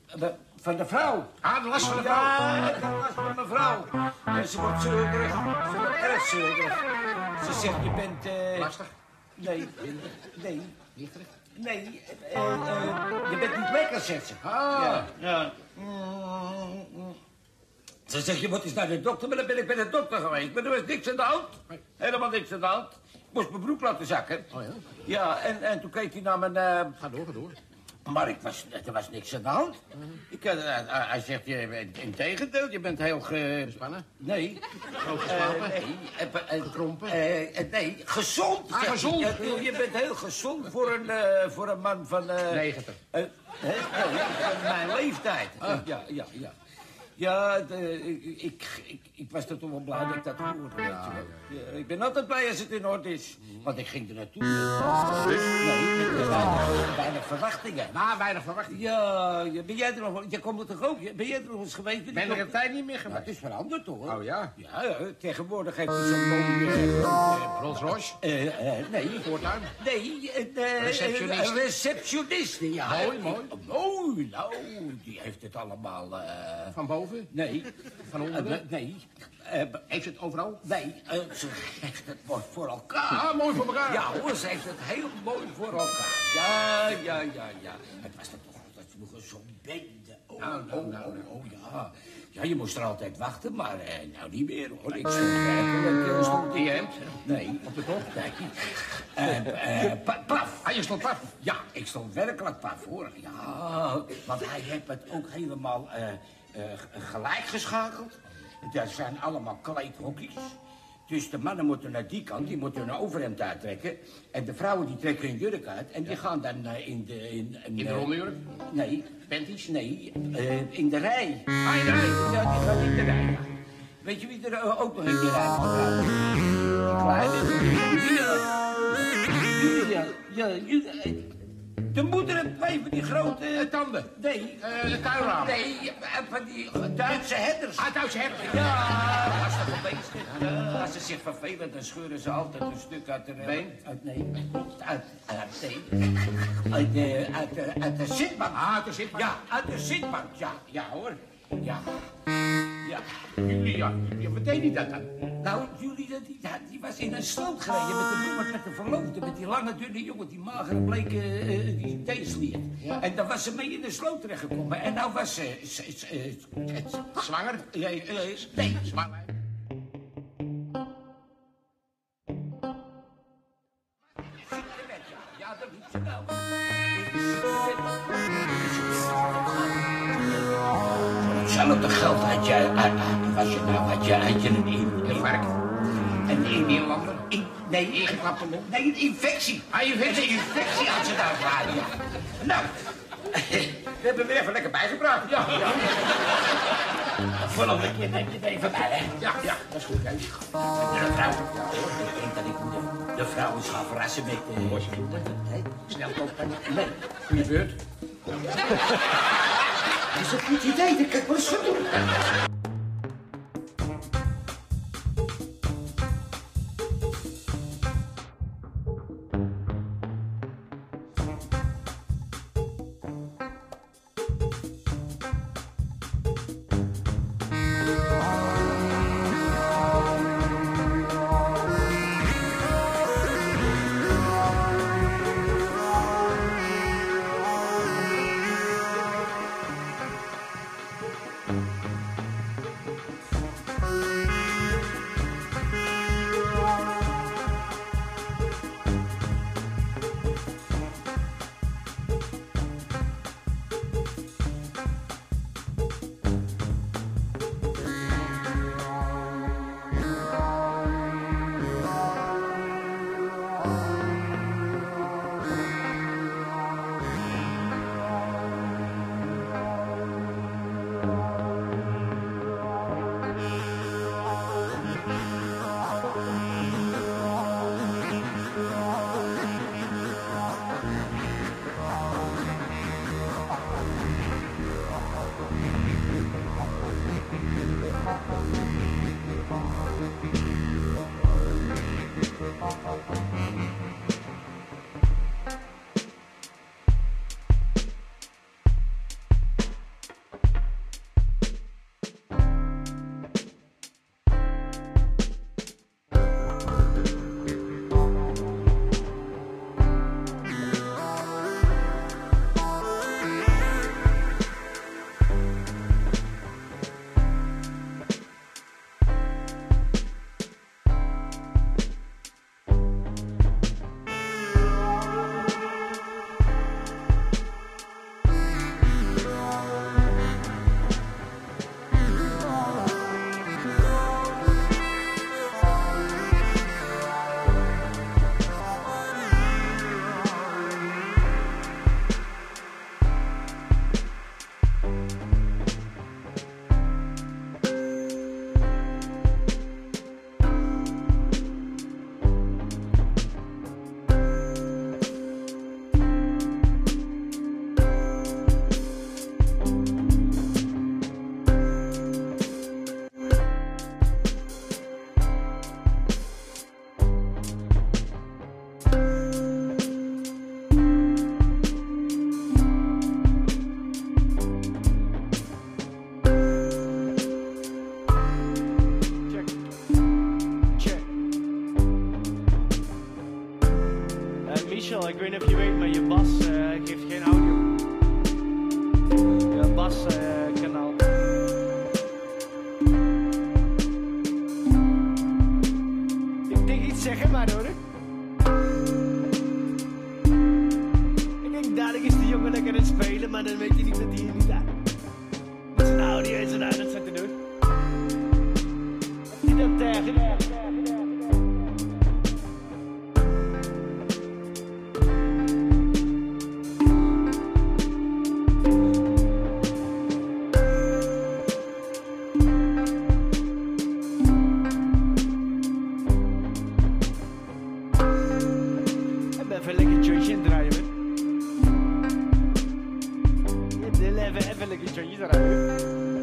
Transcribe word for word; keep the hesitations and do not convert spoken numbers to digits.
Van de vrouw. Ah, de last van de vrouw. Ja, de last van de vrouw. Ja, ze wordt zeurderig. Ze wordt erg zeurderig. Ze zegt, je bent... Uh... Lastig? Nee. Nee. Lichterig? Nee. Uh, uh, je bent niet lekker, zegt ze. Ah. Ja. Ja. Mm, mm. Ze zegt, je moet eens naar de dokter, maar dan ben ik bij de dokter geweest. Maar er was niks aan de hand. Helemaal niks aan de hand. Ik moest mijn broek laten zakken. Oh ja? Ja, en, en toen keek hij naar mijn... Uh... Ga door, ga door. Maar ik was, er was niks aan de hand. Ik, uh, hij zegt, je, in tegendeel, je bent heel ge... Gespannen? Nee. Grootgeslapen? Uh, nee. Uh, uh, Gekrompen? Uh, uh, nee, gezond. Ah, gezond. Je, je, je bent heel gezond voor een, uh, voor een man van... Uh, negentig. Uh, hè? Nee, van mijn leeftijd. Ah. Ja, ja, ja. Ja, de, ik, ik, ik, ik was er toch wel blij dat ik dat hoorde, weet je wel. Ja, ik ben altijd blij als het in orde is. Want ik ging er naartoe. Dus? Nee, met weinig, weinig verwachtingen. Nou, weinig verwachtingen. Ja, ja, ben jij er nog... Je komt er toch ook? Ben jij er nog eens geweest? Ben ik er een tijd niet meer Nou, geweest? het is veranderd, hoor. Oh, ja? Ja, ja, tegenwoordig heeft hij zo'n mooi... Uh, uh, Rolls Royce? Uh, uh, nee. Voortuin? Nee, een uh, Receptionist. Een receptioniste, ja. Mooi, mooi. Mooi, nou, die heeft het allemaal... Uh... Van boven? Nee. Van onder? Uh, nee. Uh, heeft ze het overal? Nee, uh, ze heeft het mooi voor elkaar. Ah, mooi voor elkaar. Ja hoor, ze heeft het heel mooi voor elkaar. Ja, ja, ja, ja. Het was er toch altijd vroeger zo'n bende. Oh, nou, nou, oh, nou, oh, oh, ja. Ja, je moest er altijd wachten, maar uh, nou niet meer hoor. Ik stond werkelijk, uh, stond in je hemd? Nee. Op de kop? Nee. Uh, uh, pa paf. Ah, je stond paf? Ja, ik stond werkelijk paf hoor. Ja, want hij heeft het ook helemaal uh, uh, gelijk geschakeld. Dat zijn allemaal kleedhokjes. Dus de mannen moeten naar die kant, die moeten hun overhemd uittrekken. En de vrouwen die trekken hun jurk uit. En die ja. gaan dan uh, in de... In, in, in de ronde jurk? Nee. Panties? Nee, uh, in de rij. Ah, in de rij? Ja, die gaan in de rij, ja. Weet je wie er uh, ook nog in de rij gaat? Die kleine... Julia. Ja, Julia. De moeder heeft twee van die grote... Uh, tanden? Nee. Uh, de tuinraam? Nee, van die Duitse herders. Ah, Duitse herders. Ja, als ze beesten. Ja, als ze zich vervelen, dan scheuren ze altijd een stuk uit de... Been? Uit, nee, uit, uit, nee. Uit de, uit de, uit de zitbank. Ah, uit de zitbank? Ja, uit de zitbank, ja. Ja, hoor. Ja. Ja. Julia, ja, wat deed hij dat dan? Nou, Julia, die, die was in een sloot gereden met de, met de verloofde, met die lange, dunne jongen, die magere, bleke, uh, die theesliert. Ja. En dan was ze mee in de sloot terechtgekomen. En nou was ze... ze, ze uh, zwanger? Nee, uh, nee. Zwanger. Ja, dat doet ze wel. Hetzelfde geld had je, uh, was je nou, had je, had je een, een, een vark. Een, een, een lander. In, nee, ingeklapt. Nee, een infectie. Ah, je weet een infectie had ze daar gehad, ja. Nou, we hebben weer even lekker bijgepraat. Ja, ja. Volgende keer neem je het even bij, hè. Ja, ja, dat is goed, hè. De vrouw. Ja, hoor, ik denk dat ik de, de vrouw eens ga verrassen met de... Uh, Bosje. Nee, snel kopen. Nee. Goeie beurt. Dat is een goed idee, dat kan ik wel eens gaan doen. Even, even lekker chorizo.